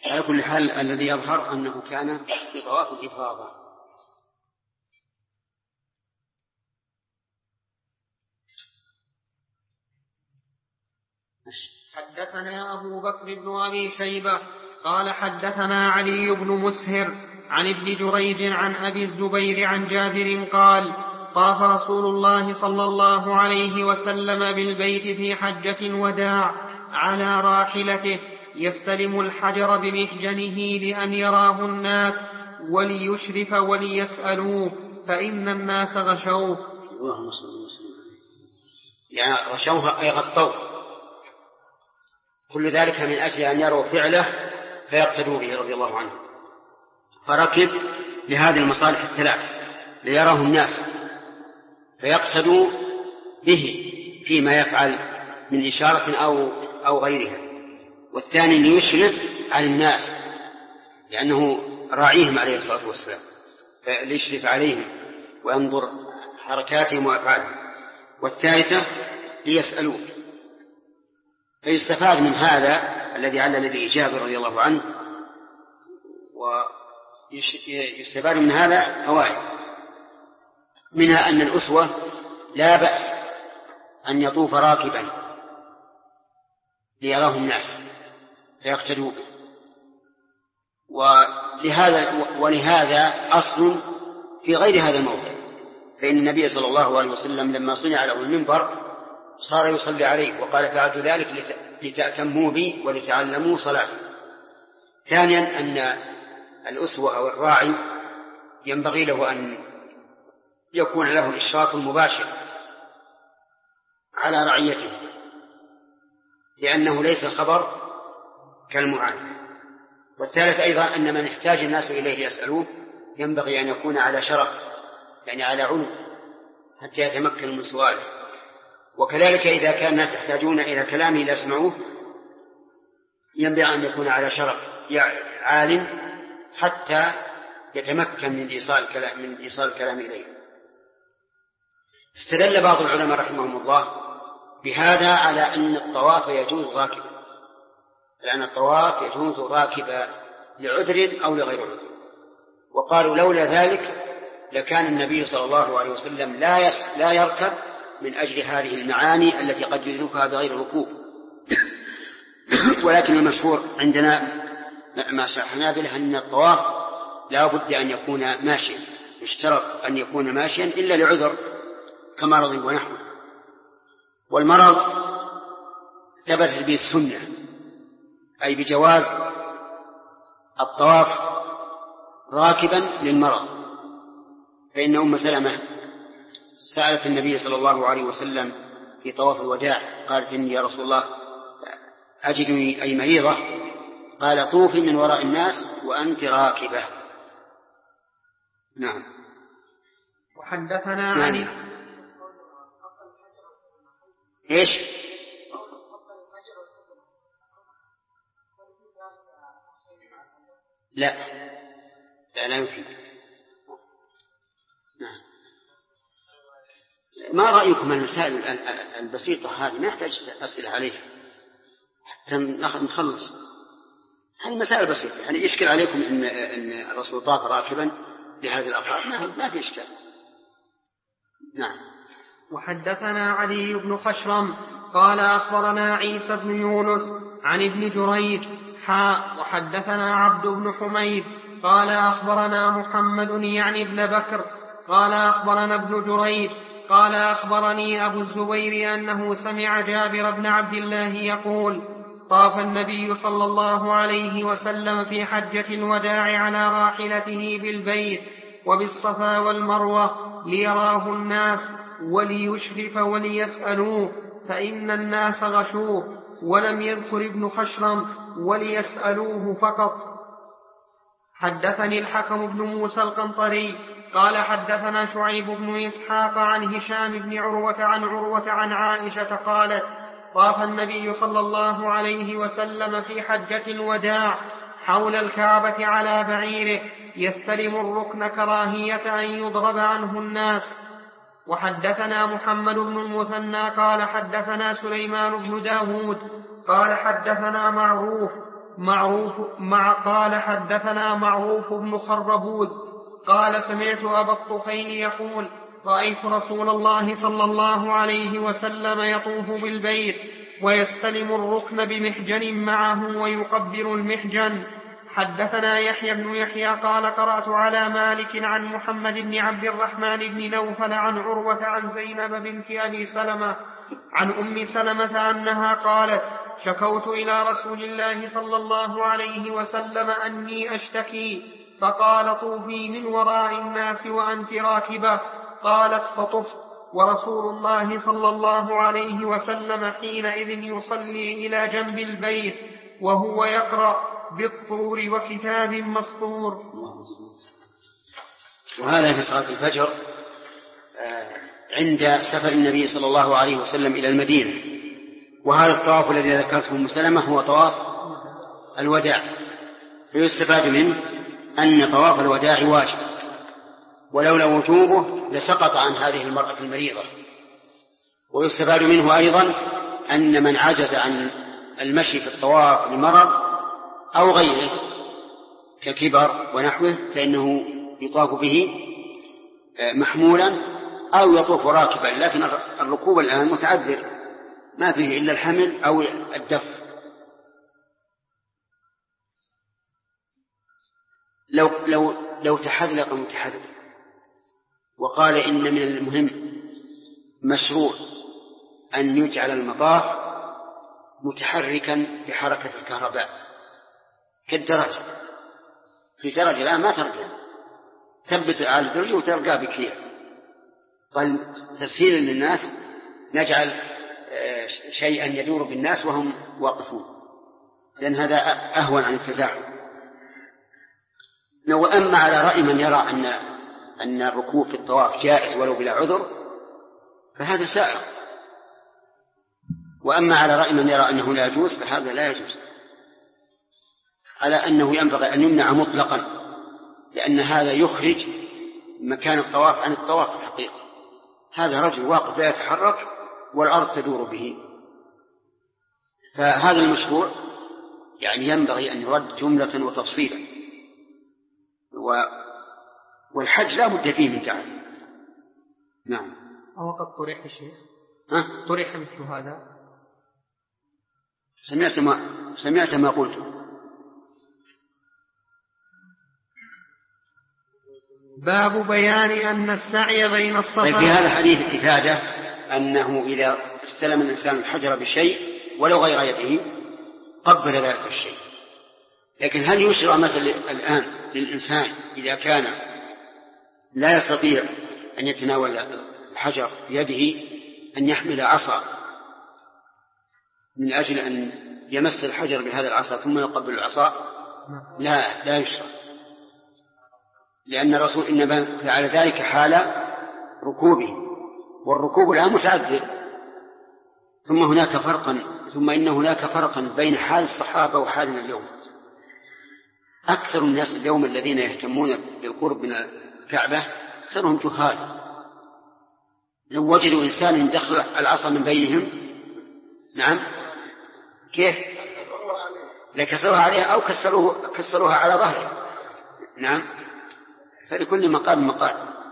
على كل حال الذي يظهر أنه كان في طواف الإفاضة. حدثنا أبو بكر بن أبي شيبة قال حدثنا علي بن مسهر عن ابن جريج عن أبي الزبير عن جابر قال طاف رسول الله صلى الله عليه وسلم بالبيت في حجة الوداع على راحلته يستلم الحجر بمحجنه لأن يراه الناس وليشرف وليسألوه فإن الناس غشوه. اللهم صل وسلم. يعني غشوه أي غطوه، كل ذلك من أجل أن يروا فعله فيقتدوا به رضي الله عنه. فركب لهذه المصالح الثلاث ليراه الناس فيقتدوا به فيما يفعل من إشارة أو غيرها، والثاني ليشرف على الناس لأنه راعيهم عليه الصلاة والسلام فليشرف عليهم وينظر حركاتهم وأفعالهم، والثالثة ليسألوه. فيستفاد من هذا الذي علل به جابر رضي الله عنه، ويستفاد من هذا فوائد، منها أن الأسوة لا بأس أن يطوف راكبا ليراه الناس فيقتدوا به، ولهذا أصل في غير هذا الموضع، فإن النبي صلى الله عليه وسلم لما صنع له المنبر صار يصلي عليه وقال فعلت ذلك لتأتموا بي ولتعلموا صلاتي. ثانيا أن الأسوة أو الراعي ينبغي له أن يكون له الإشراف المباشر على رعيته، لأنه ليس الخبر كالمعاينة. والثالث أيضا أن من احتاج الناس إليه يسألوه ينبغي أن يكون على شرف، يعني على علو، حتى يتمكن من سؤاله. وكذلك إذا كان الناس يحتاجون إلى كلامه ليسمعوه ينبغي أن يكون على شرف عالٍ حتى يتمكن من إيصال الكلام إليه. استدل بعض العلماء رحمهم الله بهذا على أن الطواف يجوز راكبا، لأن الطواف يجوز راكبا لعذر أو لغير عذر، وقالوا لولا ذلك لكان النبي صلى الله عليه وسلم لا يركب من أجل هذه المعاني التي قد يدركها بغير ركوب. ولكن المشهور عندنا مع الحنابلة أن الطواف لا بد أن يكون ماشيا، يشترط أن يكون ماشيا إلا لعذر كمرض ونحوه. والمرض ثبت به السنة، أي بجواز الطواف راكبا للمرض، فإن أم سلمة سألت النبي صلى الله عليه وسلم في طواف الوداع قالت إني يا رسول الله أجدني أي مريضة، قال طوفي من وراء الناس وأنت راكبة. نعم. وحدثنا عن إيش؟ لا يمكن. نعم. ما رأيكم المسائل البسيطة هذه ما يحتاج أسئلة عليها حتى نخلص؟ هذه مسائل بسيطة، يعني يشكل عليكم إن الرسول طاف راكبا لهذه الأفعال؟ ما في إشكال. نعم. وحدثنا علي بن خشرم قال أخبرنا عيسى بن يونس عن ابن جريج وحدثنا عبد بن حميد قال أخبرنا محمد يعني ابن بكر قال أخبرنا ابن جريج قال أخبرني أبو الزبير أنه سمع جابر بن عبد الله يقول طاف النبي صلى الله عليه وسلم في حجة الوداع على راحلته بالبيت وبالصفا والمروة ليراه الناس وليشرف وليسألوه فإن الناس غشوه، ولم يذكر ابن خشرم وليسألوه فقط. حدثني الحكم بن موسى القنطري قال حدثنا شعيب بن إسحاق عن هشام بن عروة عن عائشة قالت طاف النبي صلى الله عليه وسلم في حجة الوداع حول الكعبة على بعيره يستلم الركن كراهية أن يضرب عنه الناس. وحدثنا محمد بن المثنى قال حدثنا سليمان بن داود قال حدثنا معروف قال حدثنا معروف بن خربوذ قال سمعت أبا الطفيل يقول رأيت رسول الله صلى الله عليه وسلم يطوف بالبيت ويستلم الركن بمحجن معه ويقبل المحجن. حدثنا يحيى بن يحيى قال قرأت على مالك عن محمد بن عبد الرحمن بن نوفل عن عروة عن زينب بنت أبي سلمة عن أم سلمة أنها قالت شكوت إلى رسول الله صلى الله عليه وسلم أني أشتكي فقال طوفي من وراء الناس وأنت راكبة. قالت فطفت ورسول الله صلى الله عليه وسلم حينئذ يصلي إلى جنب البيت وهو يقرأ بالطور وكتاب مسطور. وهذا في صلاة الفجر عند سفر النبي صلى الله عليه وسلم إلى المدينة. وهذا الطواف الذي ذكرته أم سلمة هو طواف الوداع، فيستفاد منه أن طواف الوداع واجب، ولولا وجوبه لسقط عن هذه المرأة المريضة. ويستفاد منه أيضا أن من عجز عن المشي في الطواف لمرض أو غيره ككبر ونحوه فإنه يطاف به محمولا أو يطوف راكبا، لكن الركوب الآن متعذر ما فيه إلا الحمل أو الدف. لو تحذلق متحذلق وقال إن من المهم مشروع أن يجعل المطاف متحركا بحركة الكهرباء كالدرجة، في درجة الآن ما ترجع، ثبت على الدرجة وترجع بكير. قال تسهيلا للناس نجعل شيئا يدور بالناس وهم واقفون، لأن هذا أهون عن التزاحم. وأما على رأي من يرى أن الركوب في الطواف جائز ولو بلا عذر فهذا سائغ، وأما على رأي من يرى أنه لا يجوز فهذا لا يجوز، على أنه ينبغي أن يمنع مطلقا، لأن هذا يخرج مكان الطواف عن الطواف في الحقيقة. هذا رجل واقف لا يتحرك والأرض تدور به، فهذا المشروع يعني ينبغي أن يرد جملة وتفصيلا. والحج لا بد فيه من تعب. نعم. أو قد طرح الشيخ طرح مثل هذا. سمعت ما قلت. باب بيان أن السعي بين الصفا. طيب، في هذا الحديث إفادة أنه إذا استلم الإنسان الحجر بشيء ولو غير يده قبل ذلك الشيء. لكن هل يشرع مثلا الآن للإنسان إذا كان لا يستطيع أن يتناول الحجر بيده أن يحمل عصا من أجل أن يمس الحجر بهذا العصا ثم يقبل العصا؟ لا يشرع، لأن الرسول إنما فعل ذلك حال ركوبه، والركوب الآن متعذر. ثم إن هناك فرقا بين حال الصحابة وحالنا اليوم. أكثر الناس اليوم الذين يهتمون بالقرب من الكعبة أكثرهم جهال. لو وجدوا إنسان دخل العصا من بينهم نعم كيف لكسروها عليها أو كسروها على ظهره. نعم، فلكل مقام مقال.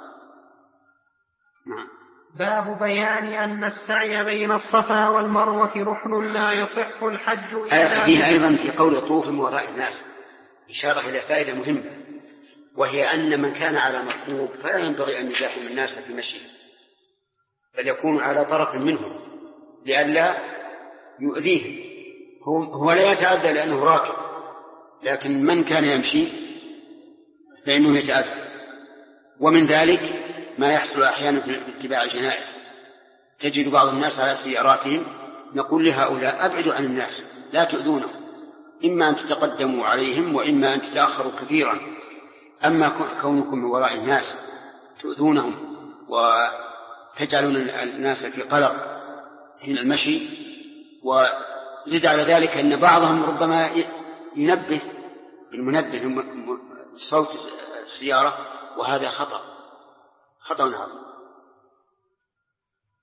نعم. باب بيان أن السعي بين الصفا والمروة ركن لا يصح الحج إلا فيه أيضا في قول طوف من وراء الناس إشارة إلى فائدة مهمة، وهي أن من كان على مركوب فلا ينبغي أن يزاحم الناس في مشيه، بل يكون على طرف منهم لئلا يؤذيهم. هو لا يتعدى لأنه راكب، لكن من كان يمشي فإنه يتعدى. ومن ذلك ما يحصل أحيانا في اتباع الجنائز، تجد بعض الناس على سياراتهم نقول لهؤلاء أبعدوا عن الناس لا تؤذونهم، إما أن تتقدموا عليهم وإما أن تتأخروا كثيرا. أما كونكم من وراء الناس تؤذونهم وتجعلون الناس في قلق حين المشي، وزد على ذلك أن بعضهم ربما ينبه بالمنبه صوت السيارة، وهذا خطأ عظيم.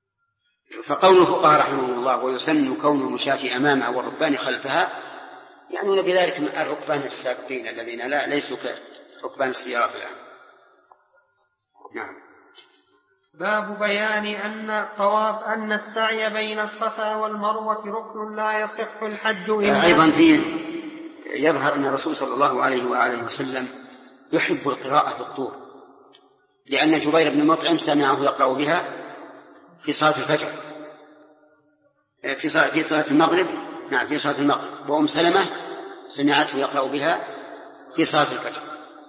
فقول الفقهاء رحمه الله ويسن كون المشاة أمامها والركبان خلفها يعني بذلك الركبان السابقين الذين ليسوا كركبان السيارات الآن. نعم. باب بيان أن السعي بين الصفا والمروة ركن لا يصح الحج إلا. أيضا يظهر أن الرسول صلى الله عليه وآله وسلم يحب القراءة بالطور، لأن جبير بن مطعم سمعه يقرأ بها في صلاة الفجر، في صلاة المغرب. نعم، في صلاة المغرب. وأم سلمة سمعته يقرأ بها في صلاة الفجر،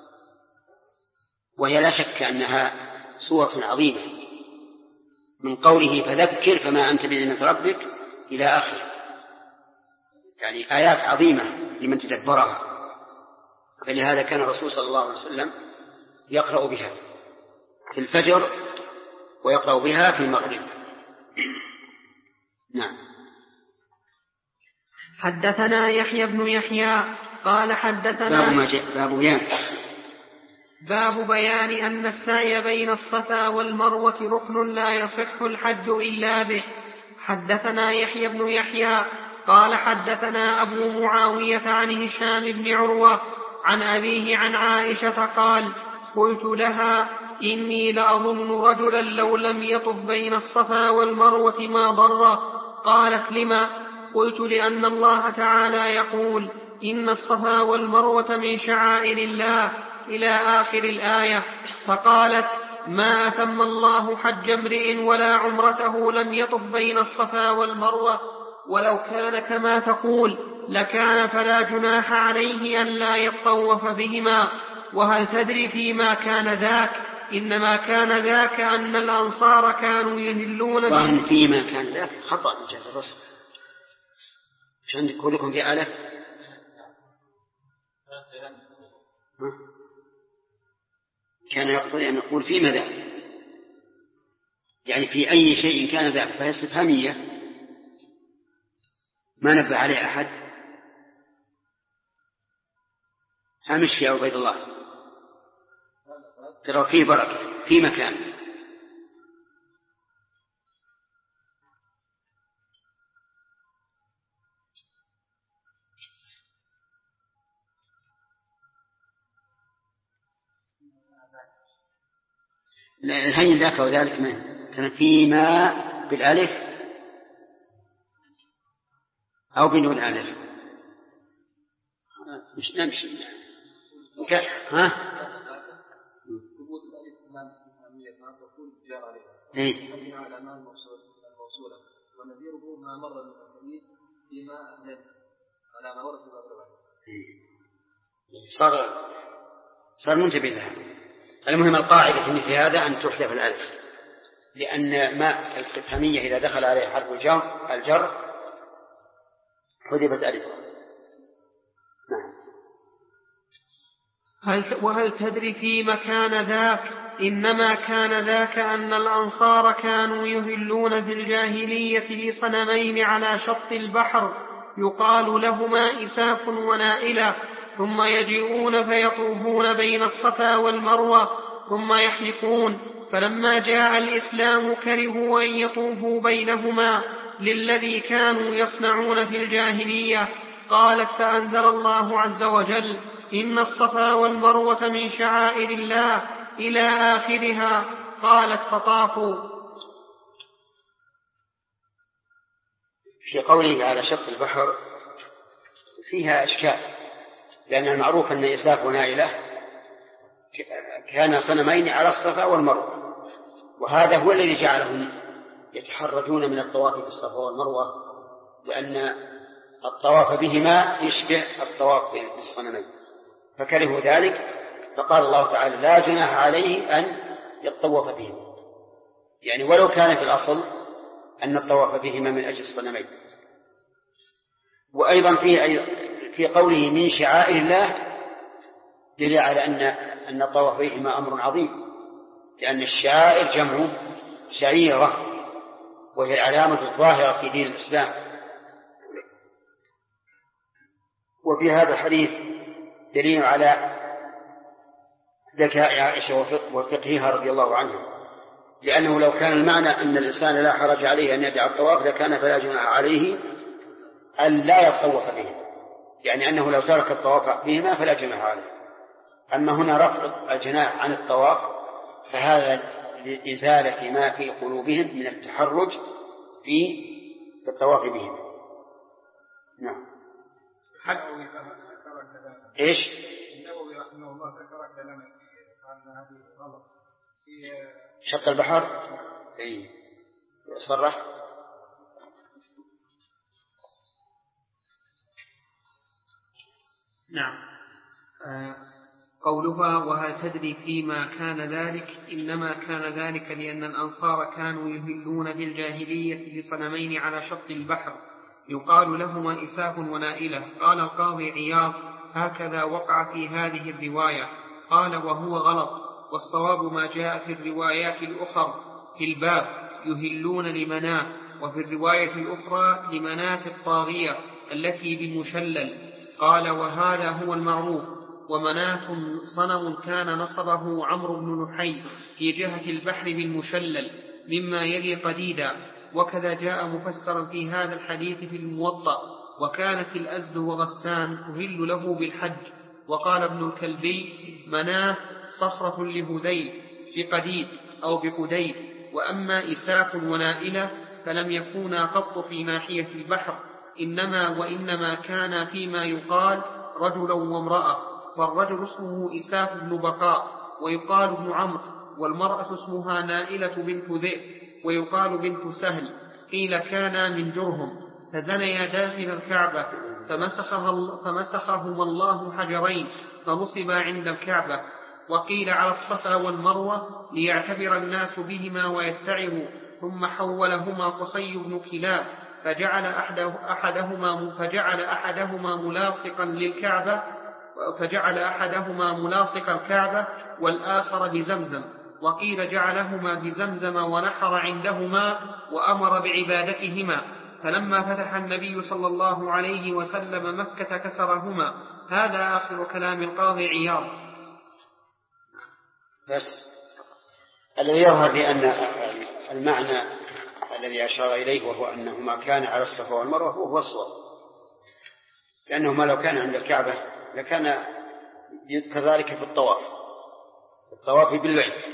وهي لا شك أنها سورة عظيمة، من قوله فذكر فما أنت بنعمة ربك إلى آخره، يعني آيات عظيمة لمن تدبرها. فلهذا كان الرسول صلى الله عليه وسلم يقرأ بها في الفجر ويقرأ بها في المغرب. نعم. حدثنا يحيى بن يحيى قال حدثنا باب بيان أن السعي بين الصفا والمروة ركن لا يصح الحج إلا به. حدثنا يحيى بن يحيى قال حدثنا أبو معاوية عن هشام بن عروة عن أبيه عن عائشة قال قلت لها إني لأظن رجلا لو لم يطف بين الصفا والمروة ما ضره. قالت لما؟ قلت لأن الله تعالى يقول إن الصفا والمروة من شعائر الله إلى آخر الآية. فقالت ما أتم الله حج امرئ ولا عمرته لم يطف بين الصفا والمروة، ولو كان كما تقول لكان فلا جناح عليه أن لا يطوف بهما. وهل تدري فيما كان ذاك؟ إنما كان ذاك أن الأنصار كانوا يهلون وأن فيما كان ذاك خطأ من جهة الرسل. مش عندك كلكم في ألف؟ كان يقتضي أن يقول فيما ذاك، يعني في أي شيء كان ذاك، فهي استفهامية ما نبه عليه أحد. هامش يا عبيد الله، ترى فيه بركة في مكان. الهين ذاك وذلك من كان فيما بالألف أو بدون ألف. مش نمشي ها؟ إيه؟ ونذيره ما مر المتقين فيما على ما ورد في الأربعة. صار منتبه لها. المهم القاعدة في مثل هذا أن تحذف الألف، لأن ما الاستفهامية إذا دخل عليه حرف الجر حذفت ألف. وهل تدري في مكان ذاك؟ إنما كان ذاك أن الأنصار كانوا يهلون في الجاهلية بصنمين على شط البحر يقال لهما إساف ونائلة، ثم يجيئون فيطوفون بين الصفا والمروة ثم يحلقون. فلما جاء الإسلام كرهوا أن يطوفوا بينهما للذي كانوا يصنعون في الجاهلية. قالت فأنزل الله عز وجل إن الصفا والمروة من شعائر الله إلى آخرها. قالت فطافوا. في قوله على شط البحر فيها إشكال، لأن المعروف أن إساف ونائلة كان صنمين على الصفا والمروة، وهذا هو الذي جعلهم يتحرجون من الطواف بالصفا والمروة، لأن الطواف بهما يشبه الطواف بالصنمين، فكرهوا ذلك. فقال الله تعالى لا جناح عليه أن يطوف بهما، يعني ولو كان في الأصل أن الطواف بهما من أجل الصنمين. وأيضا في قوله من شعائر الله دليل على أن الطواف بهما أمر عظيم، لأن الشعائر جمع شعيرة، وهي العلامة الظاهرة في دين الإسلام. وفي هذا الحديث دليل على ذكاء عائشة وفقهها رضي الله عنها، لأنه لو كان المعنى أن الإنسان لا حرج عليه أن يدع الطواف لكان فلا جناح عليه أن لا يطوف به، يعني أنه لو ترك الطواف بهما فلا جناح عليه. أما هنا رفض الجناح عن الطواف فهذا لإزالة ما في قلوبهم من التحرج في الطواف بهما. نعم. إيش؟ النووي رحمه الله ذكر كلاما عن هذه الغلط في شق البحر. إيه صرح. نعم. قولها وهل تدري فيما كان ذلك؟ إنما كان ذلك لأن الأنصار كانوا يهلون في الجاهلية بصنمين على شط البحر يقال لهما إساف ونائلة. قال القاضي عياض هكذا وقع في هذه الرواية. قال وهو غلط، والصواب ما جاء في الروايات الأخرى في الباب يهلون لمناه، وفي الرواية الأخرى لمناه الطاغية التي بالمشلل. قال وهذا هو المعروف. ومناة صنم كان نصبه عمرو بن لحي في جهة البحر بالمشلل مما يلي قديدا، وكذا جاء مفسرا في هذا الحديث في الموطأ. وكانت الأزد وغسان تهل له بالحج. وقال ابن الكلبي مناه صخرة لهذيل في قديد أو بقديد. وأما إساف ونائلة فلم يكونا قط في ناحية البحر، وإنما كان فيما يقال رجلا وامرأة، فالرجل اسمه إساف بن بقاء ويقال ابن عمرو، والمرأة اسمها نائلة بنت ذئب ويقال بنت سهل. قيل كانا من جرهم فزنيا داخل الكعبة فمسخهما الله حجرين فنصبا عند الكعبة. وقيل على الصفا والمروة ليعتبر الناس بهما ويتعظوا، ثم حولهما قصي بن كلاب فجعل أحدهما ملاصق الكعبة والآخر بزمزم. وقيل جعلهما بزمزم ونحر عندهما وأمر بعبادتهما. فلما فتح النبي صلى الله عليه وسلم مكة كسرهما. هذا آخر كلام القاضي عياض. بس الذي يظهر بأن المعنى الذي أشار إليه وهو أنهما كان على الصفا والمروة هو الصواب، لأنهما لو كان عند الكعبة لكان يذكر ذلك في الطواف بالبيت.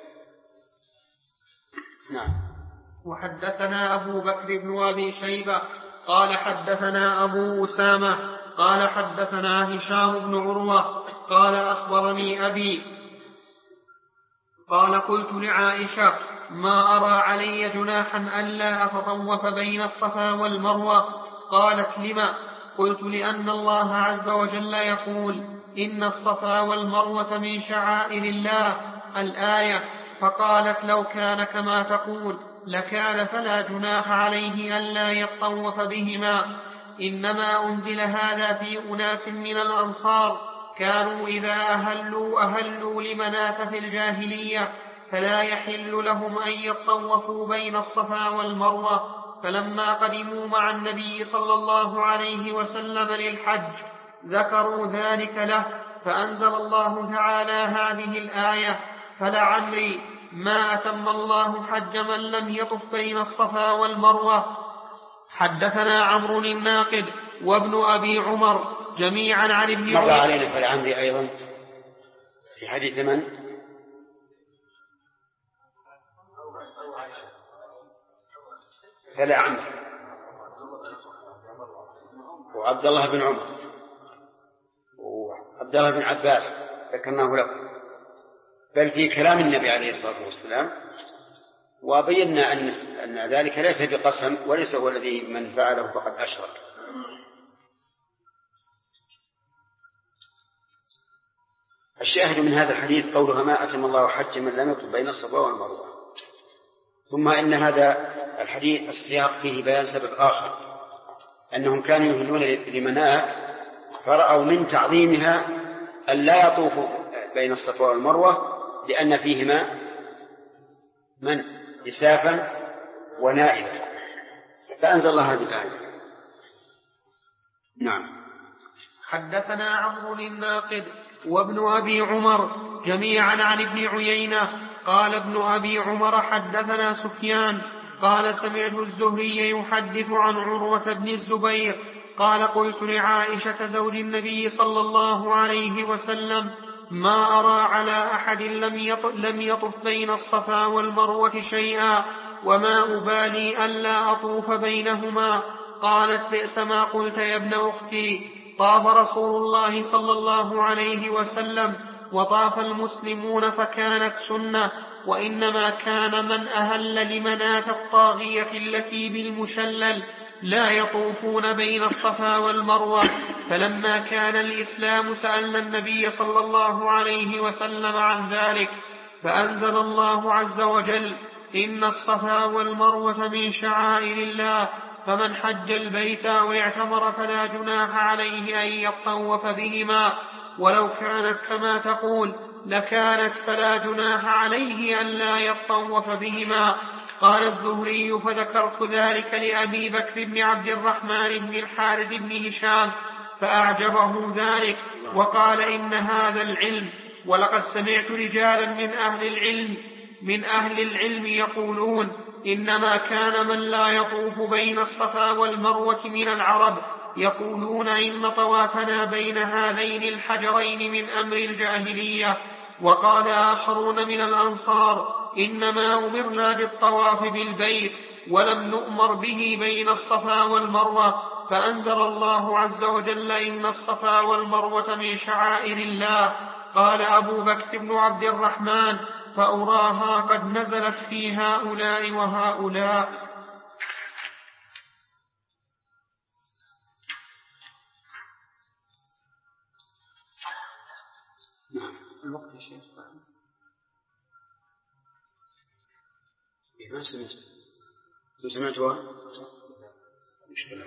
نعم. وحدثنا أبو بكر بن أبي شيبة قال حدثنا أبو أسامة قال حدثنا هشام بن عروة قال أخبرني أبي قال قلت لعائشة ما أرى علي جناحا ألا أتطوف بين الصفا والمروة. قالت لما؟ قلت لأن الله عز وجل يقول إن الصفا والمروة من شعائر الله الآية. فقالت لو كان كما تقول لكان فلا جناح عليه ألا يطوف بهما، إنما أنزل هذا في أناس من الأنصار كانوا إذا أهلوا لمناة في الجاهلية فلا يحل لهم أن يطوفوا بين الصفا والمروة. فلما قدموا مع النبي صلى الله عليه وسلم للحج ذكروا ذلك له، فأنزل الله تعالى هذه الآية فلعمري ما أتم الله حج من لم يطف بين الصفا والمروة. حدثنا عمرو الناقد وابن أبي عمر جميعا عن ابن مر علينا فلعمري أيضا في حديث من؟ فلعمري وعبد الله بن عمر وعبد الله بن عباس ذكرناه لكم، بل في كلام النبي عليه الصلاة والسلام. وبينا أن ذلك ليس بقسم وليس هو الذي من فعله فقد أشرك. الشاهد من هذا الحديث قولها ما أتم الله حج من لم يطف بين الصفا والمروة. ثم إن هذا الحديث السياق فيه بيان سبب آخر، أنهم كانوا يهلون لمناة فرأوا من تعظيمها أن لا يطوفوا بين الصفا والمروة لأن فيهما من إسافا ونائبا، فأنزل الله هذه الآية. نعم. حدثنا عمرو الناقد وابن أبي عمر جميعا عن ابن عيينة قال ابن أبي عمر حدثنا سفيان قال سمعت الزهري يحدث عن عروة بن الزبير قال قلت لعائشة زوج النبي صلى الله عليه وسلم ما أرى على أحد لم يطف بين الصفا والمروة شيئا وما أبالي ألا أطوف بينهما. قالت بئس ما قلت يا ابن أختي، طاف رسول الله صلى الله عليه وسلم وطاف المسلمون فكانت سنة، وإنما كان من أهل لمناة الطاغية التي بالمشلل لا يطوفون بين الصفا والمروة. فلما كان الإسلام سألنا النبي صلى الله عليه وسلم عن ذلك، فأنزل الله عز وجل إن الصفا والمروة من شعائر الله، فمن حج البيت أو اعتمر فلا جناح عليه أن يطوف بهما، ولو كانت كما تقول لكانت فلا جناح عليه أن لا يطوف بهما. قال الزهري فذكرت ذلك لأبي بكر بن عبد الرحمن بن الحارث بن هشام فأعجبه ذلك وقال إن هذا العلم، ولقد سمعت رجالا من أهل العلم يقولون إنما كان من لا يطوف بين الصفا والمروة من العرب يقولون إن طوافنا بين هذين الحجرين من أمر الجاهلية. وقال آخرون من الأنصار إنما أمرنا بالطواف بالبيت ولم نؤمر به بين الصفا والمروة، فأنزل الله عز وجل إن الصفا والمروة من شعائر الله. قال أبو بكر بن عبد الرحمن فأراها قد نزلت في هؤلاء وهؤلاء. الوقت يا شيخ ما سمعتها مشكلة.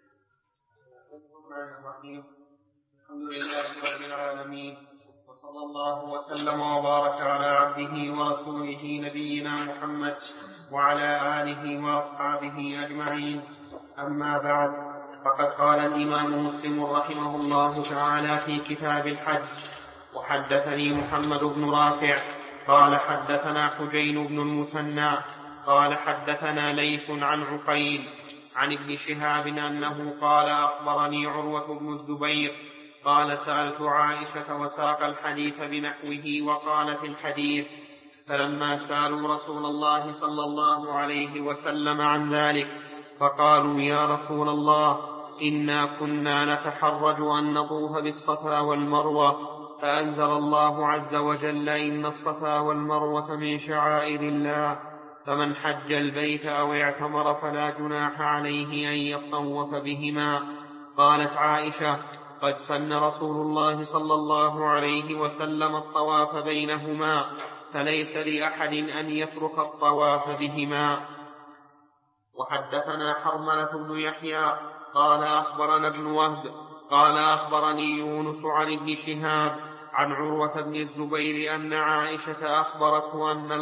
الحمد لله رب العالمين، وصلى الله وسلم وبارك على عبده ورسوله نبينا محمد وعلى آله وأصحابه أجمعين. أما بعد، فقد قال الإمام مسلم رحمه الله تعالى في كتاب الحج: وحدثني محمد بن رافع قال حدثنا حجين بن المثنى قال حدثنا ليث عن عقيل عن ابن شهاب أنه قال أخبرني عروة بن الزبير قال سألت عائشة وساق الحديث بنحوه وقال في الحديث: فلما سألوا رسول الله صلى الله عليه وسلم عن ذلك فقالوا يا رسول الله إنا كنا نتحرج أن نطوف بالصفا والمروة، فأنزل الله عز وجل إن الصفا والمروة من شعائر الله، فمن حج البيت أو اعتمر فلا جناح عليه أن يطوف بهما. قالت عائشة: قد سن رسول الله صلى الله عليه وسلم الطواف بينهما، فليس لأحد أن يترك الطواف بهما. وحدثنا حرملة بن يحيى قال أخبرنا ابن وهب قال أخبرني يونس عن ابن شهاب عن عروة بن الزبير أن عائشة أخبرته أن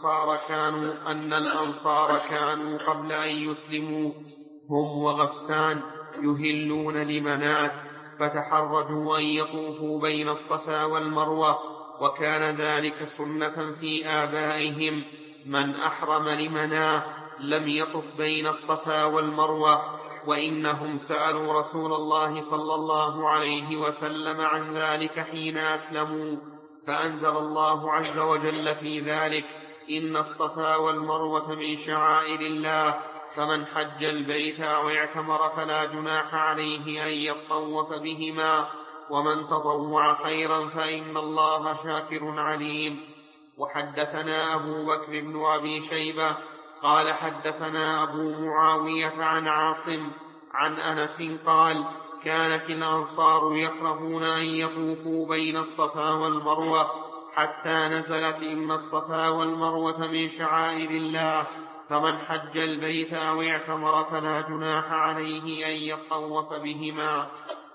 الأنصار كانوا قبل أن يسلموا هم وغسان يهلون لمنات، فتحرجوا أن يطوفوا بين الصفا والمروة، وكان ذلك سنة في آبائهم. من أحرم لمناه لم يطف بين الصفا والمروة، وإنهم سألوا رسول الله صلى الله عليه وسلم عن ذلك حين أسلموا، فأنزل الله عز وجل في ذلك: إن الصفا والمروة من شعائر الله، فمن حج البيت أو اعتمر فلا جناح عليه أن يطوف بهما، ومن تطوع خيرا فإن الله شاكر عليم. وحدثنا أبو بكر بن أبي شيبة قال حدثنا أبو معاوية عن عاصم عن أنس قال: كانت الأنصار يكرهون أن يطوفوا بين الصفا والمروة حتى نزلت إن الصفا والمروة من شعائر الله، فمن حج البيت أو اعتمر فلا جناح عليه أن يطوف بهما.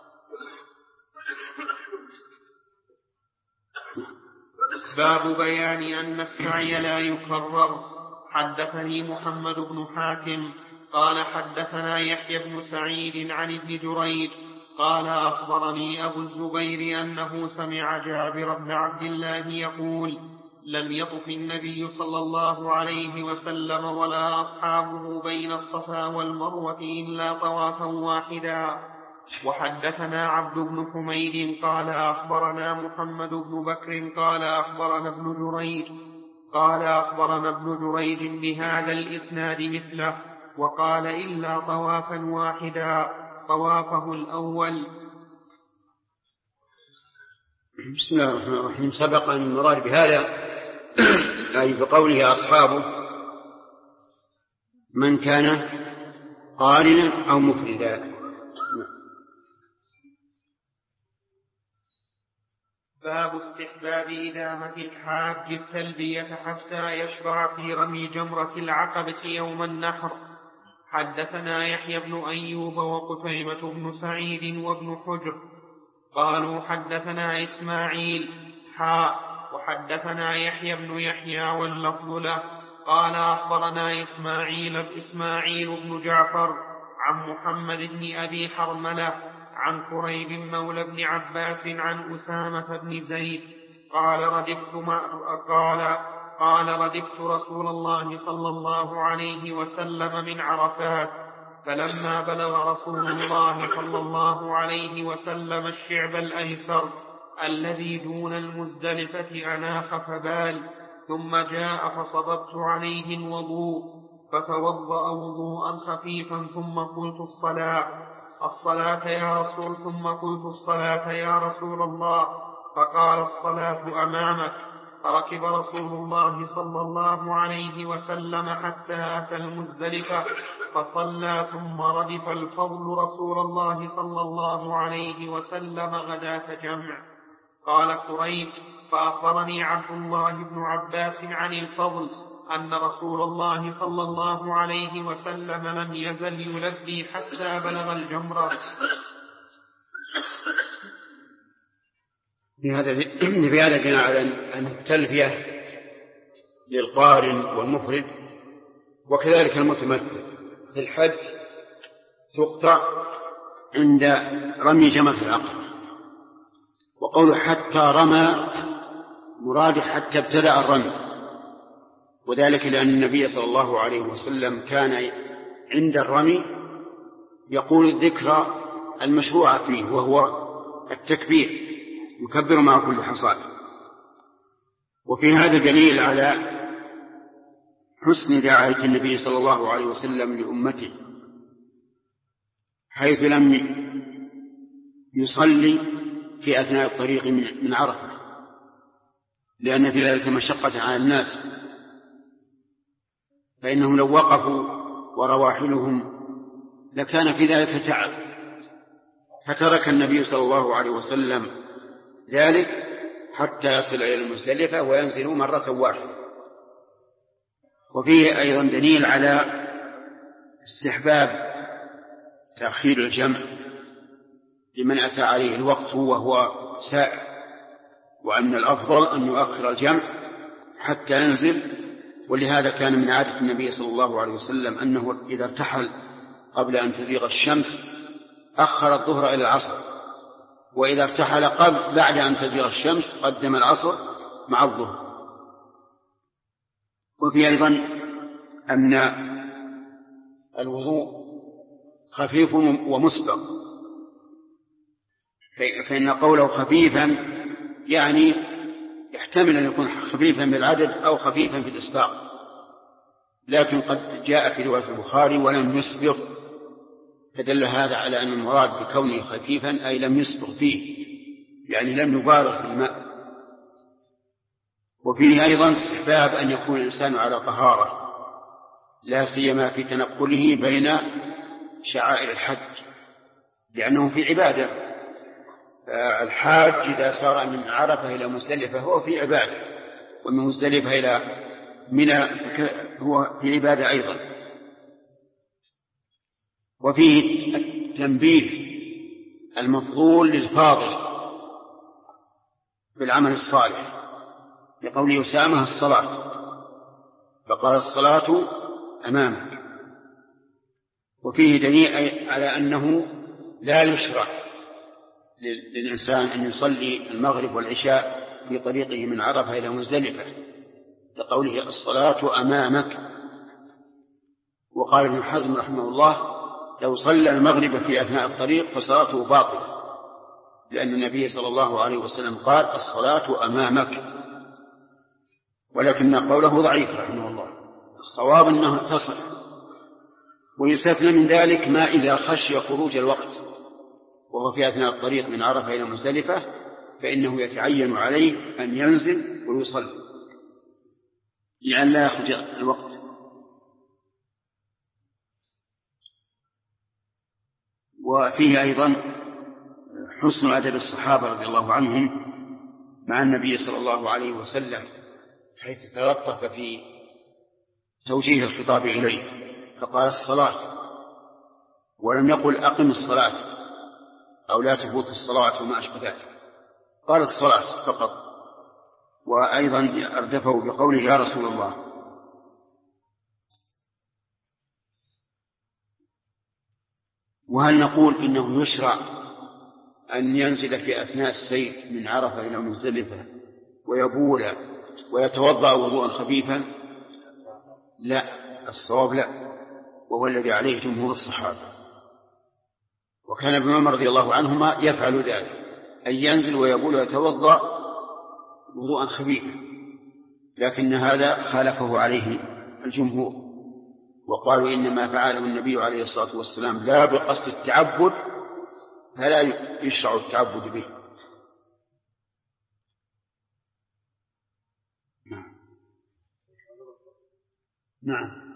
باب بيان أن السعي لا يكرر. حدثني محمد بن حاتم قال حدثنا يحيى بن سعيد عن ابن جريج قال أخبرني أبو الزبير أنه سمع جابر بن عبد الله يقول: لم يطف النبي صلى الله عليه وسلم ولا أصحابه بين الصفا والمروة إلا طوافا واحدا. وحدثنا عبد بن حميد قال أخبرنا محمد بن بكر قال أخبرنا ابن جريج بهذا الإسناد مثله، وقال إلا طوافا واحدا طوافه الأول. بسم الله الرحمن الرحيم. سبق أن المراد بهذا أي بقوله أصحابه من كان قارنا أو مفردا. باب استحباب إدامة الحاج التلبية حتى يشرع في رمي جمرة العقبة يوم النحر. حدثنا يحيى بن أيوب وقتيبة بن سعيد وابن حجر قالوا حدثنا إسماعيل وحدثنا يحيى بن يحيى واللفظ له قال أخبرنا إسماعيل بن جعفر عن محمد بن أبي حرملة عن قريب مولى بن عباس عن أسامة بن زيد قال ردفت رسول الله صلى الله عليه وسلم من عرفات، فلما بلغ رسول الله صلى الله عليه وسلم الشعب الأيسر الذي دون المزدلفة أناخ فبال، ثم جاء فصببت عليه الوضوء فتوضأ وضوءا خفيفا ثم قلت الصلاة يا رسول الله، فقال الصلاة أمامك. فركب رسول الله صلى الله عليه وسلم حتى أتى المزدلفة فصلى، ثم ردف الفضل رسول الله صلى الله عليه وسلم غداة جمع. قال قريب فأخبرني عبد الله بن عباس عن الفضل أن رسول الله صلى الله عليه وسلم لم يزل يلبي حتى بلغ الجمرة. في هذا دليل على أن التلبية للقارن والمفرد وكذلك المتمتع في الحج تقطع عند رمي جمرة العقبة. وقوله حتى رمى مراد حتى ابتدأ الرمي، وذلك لأن النبي صلى الله عليه وسلم كان عند الرمي يقول الذكر المشروع فيه وهو التكبير، يكبر مع كل حصاد. وفي هذا دليل على حسن دعاية النبي صلى الله عليه وسلم لأمته، حيث لم يصلي في أثناء الطريق من عرفة، لأن في ذلك مشقة على الناس، فإنهم لو وقفوا ورواحلهم لكان في ذلك تعب، فترك النبي صلى الله عليه وسلم ذلك حتى يصل إلى المزدلفة وينزل مرة واحدة. وفيه أيضا دليل على استحباب تأخير الجمع لمن أتى عليه الوقت وهو سائر، وأن الأفضل أن يؤخر الجمع حتى ينزل. ولهذا كان من عادة النبي صلى الله عليه وسلم أنه إذا ارتحل قبل أن تزيغ الشمس أخر الظهر إلى العصر، وإذا ارتحل بعد أن تزيغ الشمس قدم العصر مع الظهر. وفي أيضا أن الوضوء خفيف ومسبق، فإن قوله خفيفا يعني يحتمل أن يكون خفيفا بالعدد أو خفيفا في الإسباق، لكن قد جاء في رواية البخاري ولم يسبق، فدل هذا على أن المراد بكونه خفيفا أي لم يسبق فيه، يعني لم يبالغ في الماء. وفيه أيضا استحباب أن يكون الإنسان على طهارة، لا سيما في تنقله بين شعائر الحج، لأنه في عبادة. الحاج إذا سار من عرفة إلى مزدلفة هو في عبادة، ومن مزدلفة إلى منى هو في عبادة أيضا. وفيه التنبيه المفضول للفاضل بالعمل الصالح، لقول أسامة الصلاة، فقال الصلاة أمامك. وفيه دليل على أنه لا يشرع للإنسان أن يصلي المغرب والعشاء في طريقه من عرفة إلى مزدلفة، لقوله الصلاة أمامك. وقال ابن حزم رحمه الله لو صلى المغرب في أثناء الطريق فصلاته باطلة، لأن النبي صلى الله عليه وسلم قال الصلاة أمامك، ولكن قوله ضعيف رحمه الله. الصواب أنه اتصل. ويستثنى من ذلك ما إذا خشي خروج الوقت وهو في أثناء الطريق من عرفة إلى مزدلفة، فإنه يتعين عليه أن ينزل ويصلي لأن لا يخرج الوقت. وفيه أيضا حسن أدب الصحابة رضي الله عنهم مع النبي صلى الله عليه وسلم، حيث تلطف في توجيه الخطاب إليه، فقال الصلاة ولم يقل أقم الصلاة أو لا تفوت الصلاة وما أشبه ذلك، قال الصلاة فقط. وأيضا أردفه بقوله يا رسول الله. وهل نقول إنه يشرع أن ينزل في أثناء السير من عرفة إلى مزدلفة ويبول ويتوضأ وضوءا خفيفا؟ لا، الصواب لا، وهو الذي عليه جمهور الصحابة. وكان ابن عمر رضي الله عنهما يفعل ذلك، أن ينزل ويبول ويتوضأ وضوءا خفيفا، لكن هذا خالفه عليه الجمهور، وقالوا إنما فعله النبي عليه الصلاة والسلام لا بقصد التعبد، فلا يشرع التعبد به. نعم.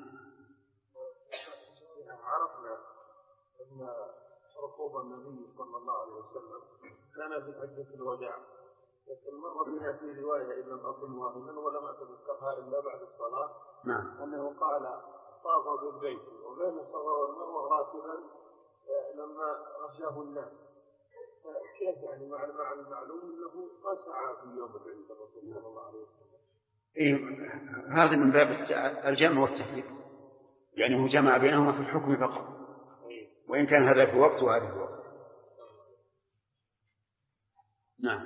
عرفنا أن ركوب النبي صلى الله عليه وسلم كان في حجة الوداع، لكن مر بنا في رواية إن لم أكن واهما ولم أتذكرها إلا بعد الصلاة. نعم. أنه قال طاف بالبيت وبين الصفا والمروة راكبا لما غشاه الناس. كيف يعني مع المعلوم أنه ما سعى في يوم العيد الرسول صلى الله عليه وسلم؟ إيه، هذا من باب الجمع والتفريق، يعني هو جمع بينهما في الحكم فقط، وإن كان هذا في وقت وهذا في وقت. نعم.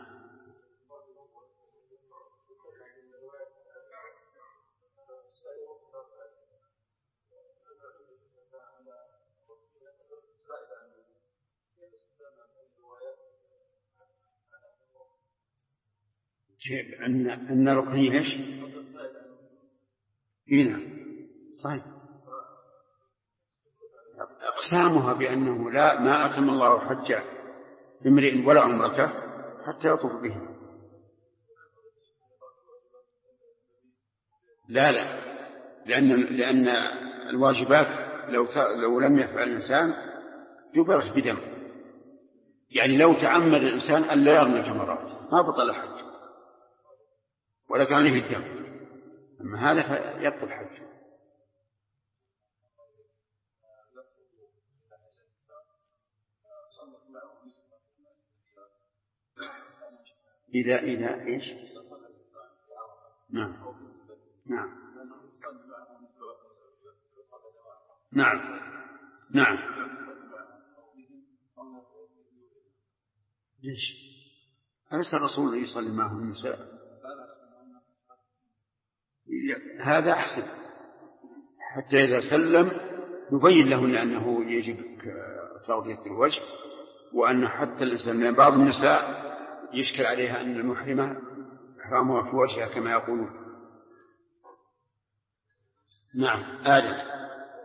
أن ركنيه إيش؟ هنا صحيح. أقسامها بأنه لا ما أتم الله حجه امرئ ولا عمرته حتى يطوف به. لا، لأن الواجبات لو لم يفعل الإنسان جبرت بدم، يعني لو تعمد الإنسان أن لا يرمي الجمرات ما بطل الحج ولا كان له الدم، أما هذا فيبطل الحج. إذا إيش؟ نعم. ليش؟ أليس الرسول يصلي معه النساء؟ هذا أحسن، حتى إذا سلم يبين له أنه يجب تغطية الوجه، وأن حتى الإنسان من بعض النساء يشكل عليها أن المحرمة إحرامها في وجهها كما يقولون. نعم. آدم.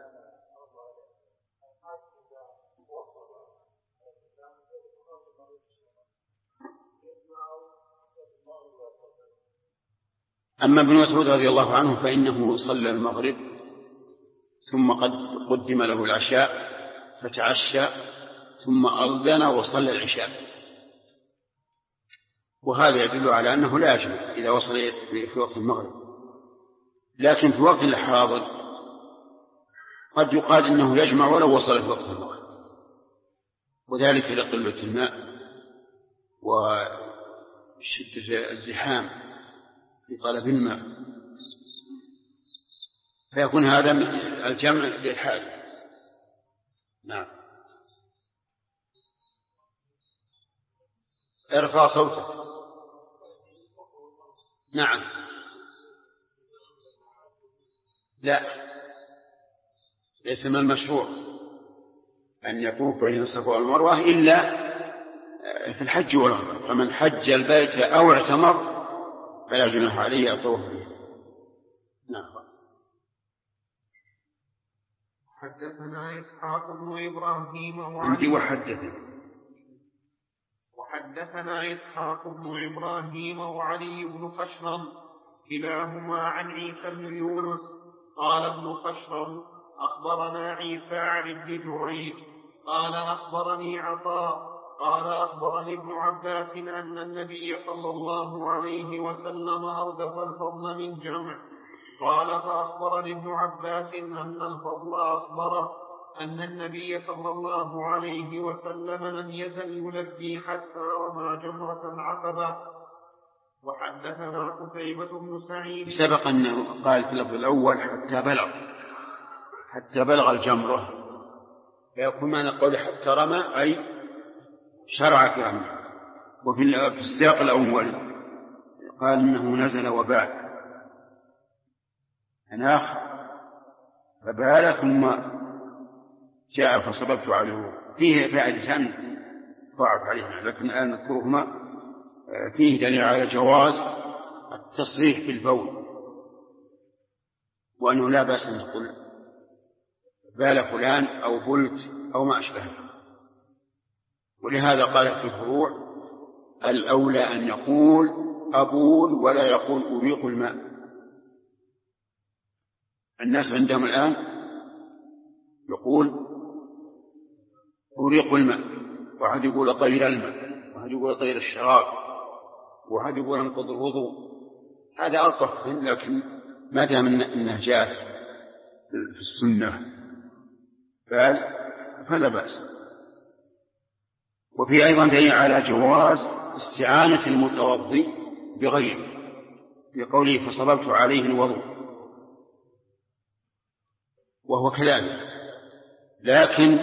أما ابن مسعود رضي الله عنه فإنه صلى المغرب ثم قد قدم له العشاء فتعشى ثم أذن وصلى العشاء، وهذا يدل على أنه لا يجمع إذا وصل في وقت المغرب، لكن في وقت الحاضر قد يقال إنه يجمع ولو وصل في وقت المغرب، وذلك لقلة الماء وشدة الزحام في طلب الماء، فيكون هذا الجمع للحاجة. نعم. ارفع صوتك. نعم. لا، ليس من المشروع، أن يطوف بين الصفا والمروة إلا في الحج والعمرة، فمن حج البيت أو اعتمر فلا جناح عليه الطواف به. نعم. حدثنا إسحاق بن إبراهيم وحدثنا إسحاق بن إبراهيم وعلي بن خشرم كلاهما عن عيسى بن يونس قال ابن خشرم أخبرنا عيسى عن ابن جريج قال أخبرني عطاء قال أخبرني ابن عباس أن النبي صلى الله عليه وسلم أردف الفضل من جمع. قال فأخبرني ابن عباس أن الفضل أخبره أن النبي صلى الله عليه وسلم لم يزل يلبي حتى رمى جمرة العقبة. وحدثنا قتيبة بن سعيد. سبق أنه قال في اللفظ الأول حتى بلغ الجمرة، فيكون معنى قوله حتى رمى أي شرع في رمى. وفي السياق الأول قال إنه نزل وبال أناخ فبال ثم جاء فصببت عليه. فيه فائدتان ضاعت عليهما، لكن الآن نذكرهما. فيه دليل على جواز التصريح بالبول، وأنه لا بأس أن تقول بال فلان أو بلت أو ما أشبهه. ولهذا قال في الفروع الأولى أن يقول أبول ولا يقول أريق الماء. الناس عندهم الآن يقول أريق الماء، واحد يقول طير الماء، واحد يقول طير الشراب، واحد يقول انقض الوضوء. هذا ألطف، لكن ما دام أنه جاء في السنة فلا بأس. وفي أيضا دليل على جواز استعانة المتوضي بغيره بقوله فصببت عليه الوضوء، وهو كذلك، لكن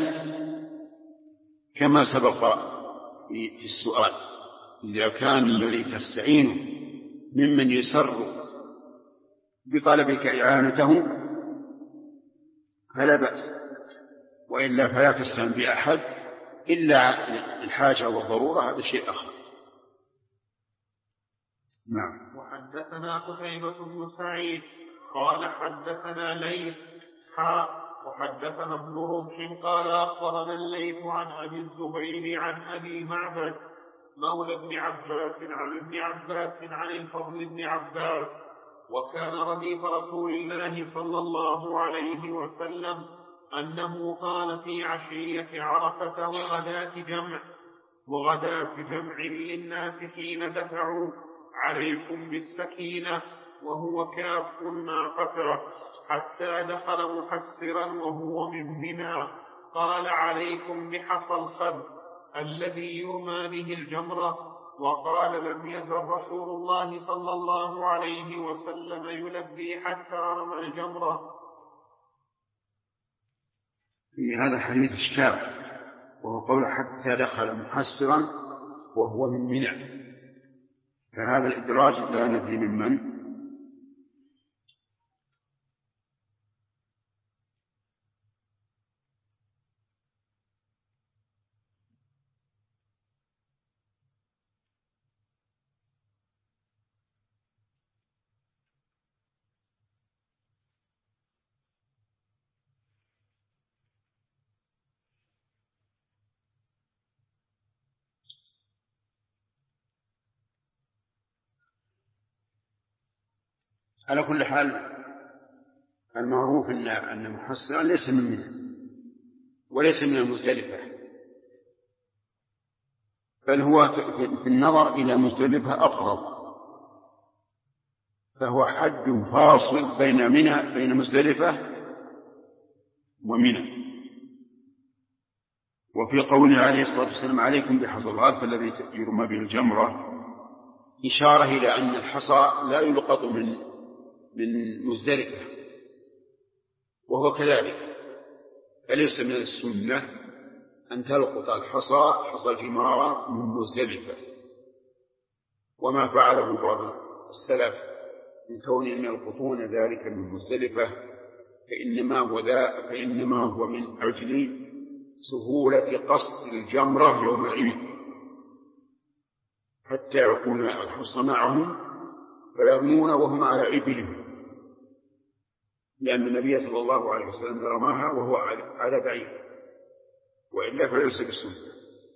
كما سبق في السؤال إذا كان الذي تستعينه ممن يسر بطلبك إعانته فلا بأس، وإلا فلا تستعين بأحد إلا الحاجة والضرورة، هذا شيء آخر. نعم. وحدثنا قتيبة بن سعيد قال حدثنا ليث وحدثنا ابن رمح قال أخبرنا الليث عن أبي الزبير عن أبي معبد مولى ابن عباس عن ابن عباس عن الفضل بن عباس وكان رديف رسول الله صلى الله عليه وسلم أنه قال في عشية عرفة وغداة جمع للناس حين دفعوا عليكم بالسكينة وهو كاف ناقته حتى دخل محسرا وهو من منى. قال عليكم بحصى الخذ الذي يرمى به الجمرة. وقال لم يزل رسول الله صلى الله عليه وسلم يلبي حتى رمى الجمرة. في هذا الحديث إشكال، وهو قول حتى دخل محسرا وهو من منى، فهذا الإدراج لا ندري من. على كل حال المعروف أن محسرا ليس من منى وليس من المزدلفة، بل هو في النظر إلى مزدلفة أقرب، فهو حد فاصل بين مزدلفة ومنى. وفي قوله عليه الصلاة والسلام عليكم بحصى الغاف الذي يرمى به الجمرة إشارة إلى أن الحصى لا يلقط من مزدلفة، وهو كذلك، فليس من السنة أن تلقط حصى الجمارة من مزدلفة، وما فعله بعض السلف من كونهم يلقطون ذلك من مزدلفة فإنما هو من أجل سهولة قصد الجمرة يوم العيد حتى يكون الحصى معهم فيرمون وهم على إبلهم، لأن النبي صلى الله عليه وسلم رماها وهو على بعيد، وإلا فليس بالسنة.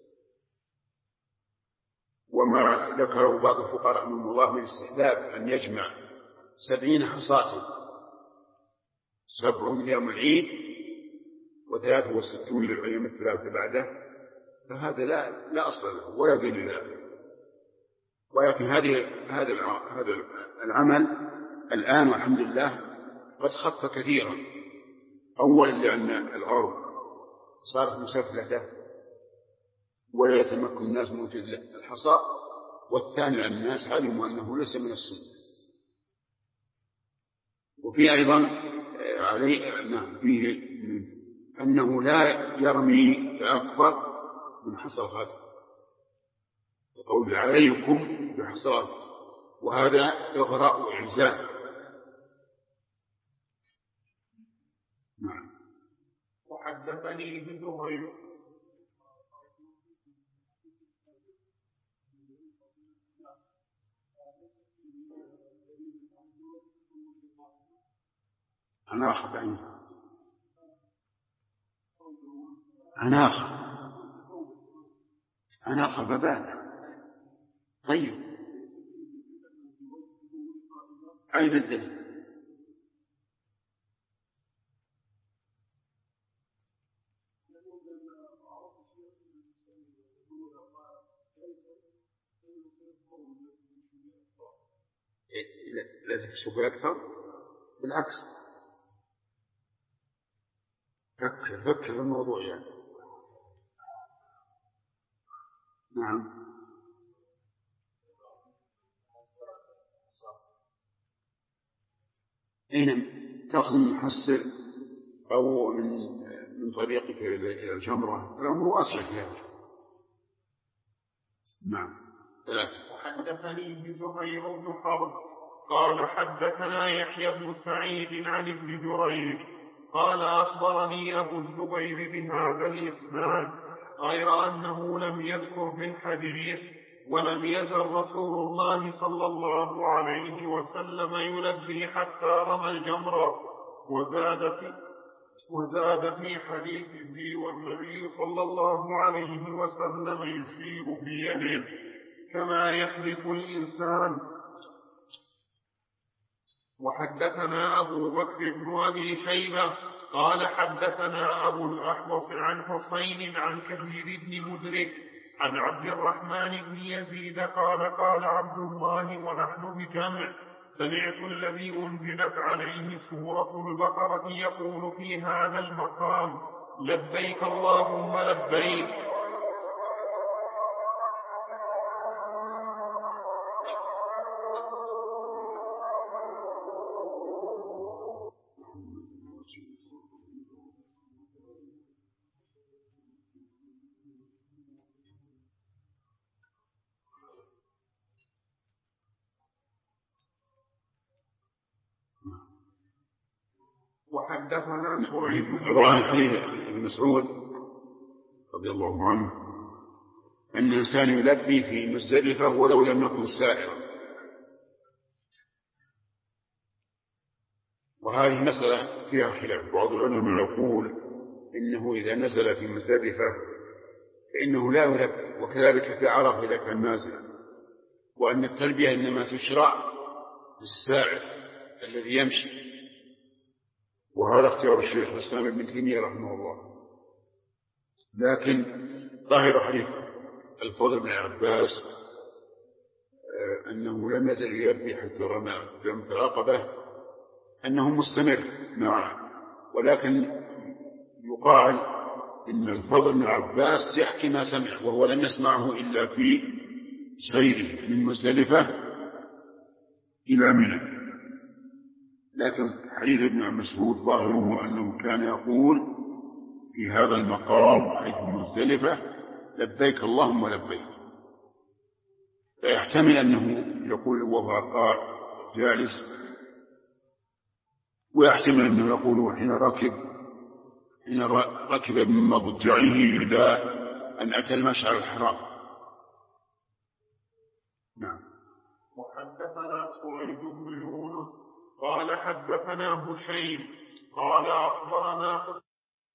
وما ذكره بعض الفقهاء رحمهم الله من استحباب أن يجمع 70 حصاة، 7 يوم العيد و63 للأيام الثلاثة بعده، فهذا لا أصل له ولا دليل له. ولكن هذا العمل الآن والحمد لله قد خف كثيرا، أولا لأن الأرض صارت مسفلة ولا يتمكن الناس من وجود الحصى، والثاني أن الناس علموا أنه ليس من السنة. وفي أيضا فيه أنه لا يرمي أكبر من حصى الخاتم، يقول عليكم بحصاد، وهذا إغراء وإلزام. نعم. وحدثني بزهير عناخ ببان. طيب أين الدليل؟ لا تكشف أكثر، بالعكس فكر الموضوع يعني. نعم. أين تأخذ من محصل أو من طريقك إلى الجمرة؟ الأمر واضح في هذا. نعم. وحدثني بزهير بن حرب قال حدثنا يحيى بن سعيد عن ابن جريج قال أخبرني أبو الزبير بهذا الإسناد، غير أنه لم يذكر في الحديث ولم يزل رسول الله صلى الله عليه وسلم يلبي حتى رمى الجمرة. وزاد في حديث ذي والنبي صلى الله عليه وسلم يشير بيده كما يحلف الإنسان. وحدثنا أبو بكر بن أبي شيبة قال حدثنا أبو الأحوص عن حسين عن كثير بن مدرك عن عبد الرحمن بن يزيد قال قال عبد الله ونحن بجمع سمعت الذي أنزلت عليه سورة البقرة يقول في هذا المقام لبيك اللهم لبيك. وحدثنا سعيد بن مسعود رضي الله عنه أن الإنسان يلبي في مزدلفة ولو لم يكن سائرا، وهذه مسألة فيها خلاف. بعض العلماء يقول إنه إذا نزل في مزدلفة فإنه لا يلبي، وكذلك في عرفة إذا كان نازلا، وأن التلبية إنما تشرع للسائر الذي يمشي، وهذا اختيار الشيخ الإسلام ابن تيمية رحمه الله. لكن ظاهر حديث الفضل بن عباس أنه لم يزل يلبي حتى رمى جمرة العقبة أنه مستمر معه، ولكن يقال إن الفضل بن عباس يحكي ما سمع وهو لم يسمعه إلا في سيره من مزدلفة إلى منى. لكن حديث ابن مسعود ظاهره أنه كان يقول في هذا المقام حيث مزدلفة لبيك اللهم لبيك، فيحتمل أنه يقول وهو قاعد جالس، ويحتمل أنه يقول حين ركب إن ركب من مضجعه إلى أن أتى المشعر الحرام. نعم. وحدثنا سويد بن يونس قال حدثنا هشيم قال أخبرنا